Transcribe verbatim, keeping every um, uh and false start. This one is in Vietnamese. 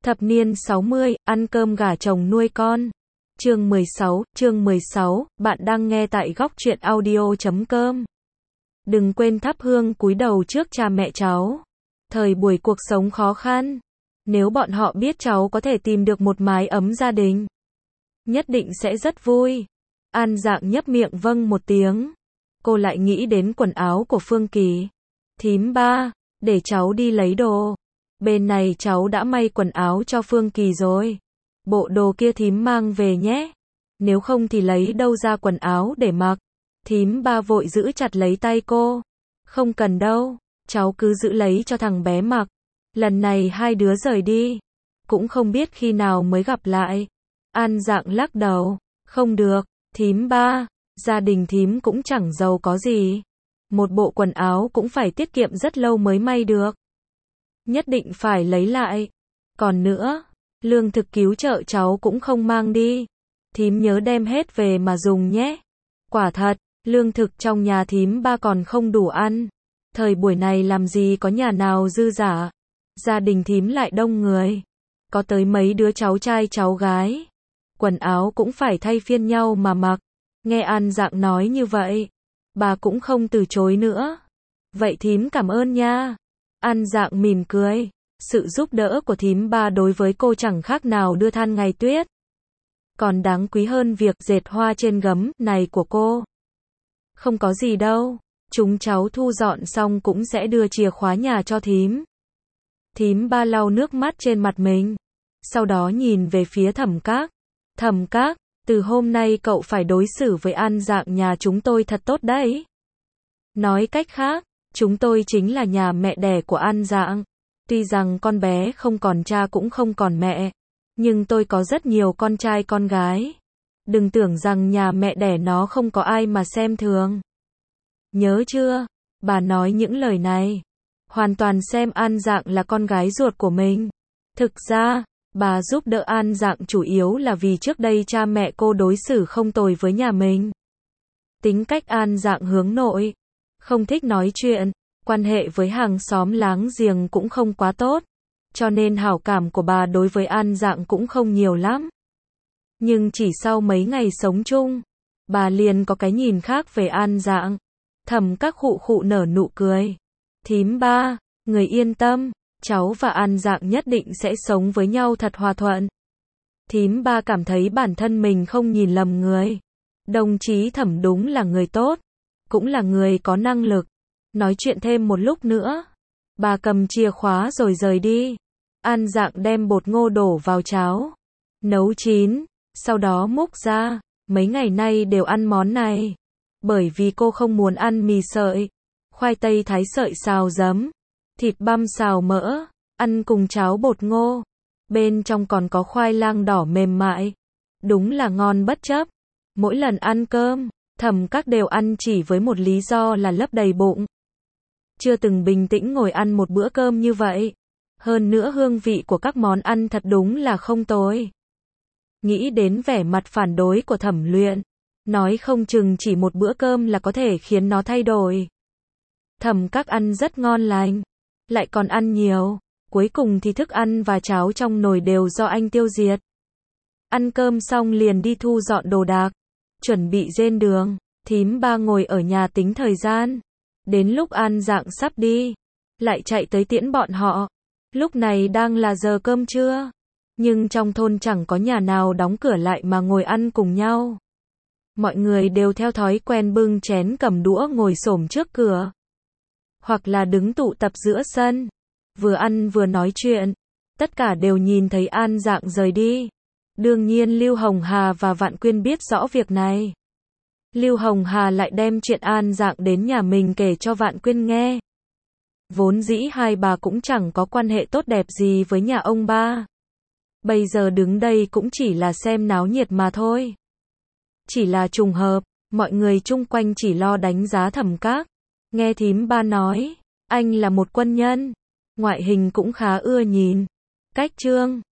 Thập niên sáu mươi, ăn cơm gả chồng nuôi con. Chương mười sáu, chương mười sáu, bạn đang nghe tại góc truyện audio chấm com. Đừng quên thắp hương cúi đầu trước cha mẹ cháu. Thời buổi cuộc sống khó khăn, nếu bọn họ biết cháu có thể tìm được một mái ấm gia đình, nhất định sẽ rất vui. An Dạng nhấp miệng vâng một tiếng. Cô lại nghĩ đến quần áo của Phương Kỳ. Thím ba, để cháu đi lấy đồ. Bên này cháu đã may quần áo cho Phương Kỳ rồi. Bộ đồ kia thím mang về nhé. Nếu không thì lấy đâu ra quần áo để mặc. Thím ba vội giữ chặt lấy tay cô. Không cần đâu, cháu cứ giữ lấy cho thằng bé mặc. Lần này hai đứa rời đi, cũng không biết khi nào mới gặp lại. An Dạng lắc đầu. Không được, thím ba, gia đình thím cũng chẳng giàu có gì. Một bộ quần áo cũng phải tiết kiệm rất lâu mới may được. Nhất định phải lấy lại. Còn nữa, lương thực cứu trợ cháu cũng không mang đi. Thím nhớ đem hết về mà dùng nhé. Quả thật, lương thực trong nhà thím ba còn không đủ ăn. Thời buổi này làm gì có nhà nào dư dả. Gia đình thím lại đông người. Có tới mấy đứa cháu trai cháu gái. Quần áo cũng phải thay phiên nhau mà mặc. Nghe An Dạng nói như vậy, bà cũng không từ chối nữa. Vậy thím cảm ơn nha. An Dạng mỉm cười. Sự giúp đỡ của thím ba đối với cô chẳng khác nào đưa than ngày tuyết. Còn đáng quý hơn việc dệt hoa trên gấm này của cô. Không có gì đâu. Chúng cháu thu dọn xong cũng sẽ đưa chìa khóa nhà cho thím. Thím ba lau nước mắt trên mặt mình. Sau đó nhìn về phía Thẩm Các. Thẩm Các, từ hôm nay cậu phải đối xử với An Dạng nhà chúng tôi thật tốt đấy. Nói cách khác, chúng tôi chính là nhà mẹ đẻ của An Dạng. Tuy rằng con bé không còn cha cũng không còn mẹ, nhưng tôi có rất nhiều con trai con gái. Đừng tưởng rằng nhà mẹ đẻ nó không có ai mà xem thường. Nhớ chưa? Bà nói những lời này, hoàn toàn xem An Dạng là con gái ruột của mình. Thực ra, bà giúp đỡ An Dạng chủ yếu là vì trước đây cha mẹ cô đối xử không tồi với nhà mình. Tính cách An Dạng hướng nội, không thích nói chuyện, quan hệ với hàng xóm láng giềng cũng không quá tốt, cho nên hảo cảm của bà đối với An Dạng cũng không nhiều lắm. Nhưng chỉ sau mấy ngày sống chung, bà liền có cái nhìn khác về An Dạng. Thẩm Các khụ khụ nở nụ cười. Thím ba, người yên tâm, cháu và An Dạng nhất định sẽ sống với nhau thật hòa thuận. Thím ba cảm thấy bản thân mình không nhìn lầm người. Đồng chí Thẩm đúng là người tốt, cũng là người có năng lực. Nói chuyện thêm một lúc nữa, bà cầm chìa khóa rồi rời đi. An Dạng đem bột ngô đổ vào cháo, nấu chín, sau đó múc ra. Mấy ngày nay đều ăn món này, bởi vì cô không muốn ăn mì sợi, khoai tây thái sợi xào giấm, thịt băm xào mỡ, ăn cùng cháo bột ngô. Bên trong còn có khoai lang đỏ mềm mại. Đúng là ngon bất chấp. Mỗi lần ăn cơm, Thẩm Các đều ăn chỉ với một lý do là lấp đầy bụng. Chưa từng bình tĩnh ngồi ăn một bữa cơm như vậy. Hơn nữa hương vị của các món ăn thật đúng là không tồi. Nghĩ đến vẻ mặt phản đối của Thẩm Luyện, nói không chừng chỉ một bữa cơm là có thể khiến nó thay đổi. Thẩm Các ăn rất ngon lành, lại còn ăn nhiều. Cuối cùng thì thức ăn và cháo trong nồi đều do anh tiêu diệt. Ăn cơm xong liền đi thu dọn đồ đạc, chuẩn bị lên đường. Thím ba ngồi ở nhà tính thời gian. Đến lúc An Dạng sắp đi, lại chạy tới tiễn bọn họ. Lúc này đang là giờ cơm trưa, nhưng trong thôn chẳng có nhà nào đóng cửa lại mà ngồi ăn cùng nhau. Mọi người đều theo thói quen bưng chén cầm đũa ngồi xổm trước cửa, hoặc là đứng tụ tập giữa sân, vừa ăn vừa nói chuyện. Tất cả đều nhìn thấy An Dạng rời đi. Đương nhiên Lưu Hồng Hà và Vạn Quyên biết rõ việc này. Lưu Hồng Hà lại đem chuyện An Dạng đến nhà mình kể cho Vạn Quyên nghe. Vốn dĩ hai bà cũng chẳng có quan hệ tốt đẹp gì với nhà ông ba. Bây giờ đứng đây cũng chỉ là xem náo nhiệt mà thôi. Chỉ là trùng hợp, mọi người chung quanh chỉ lo đánh giá Thẩm Các. Nghe thím ba nói, anh là một quân nhân, ngoại hình cũng khá ưa nhìn. Cách trương,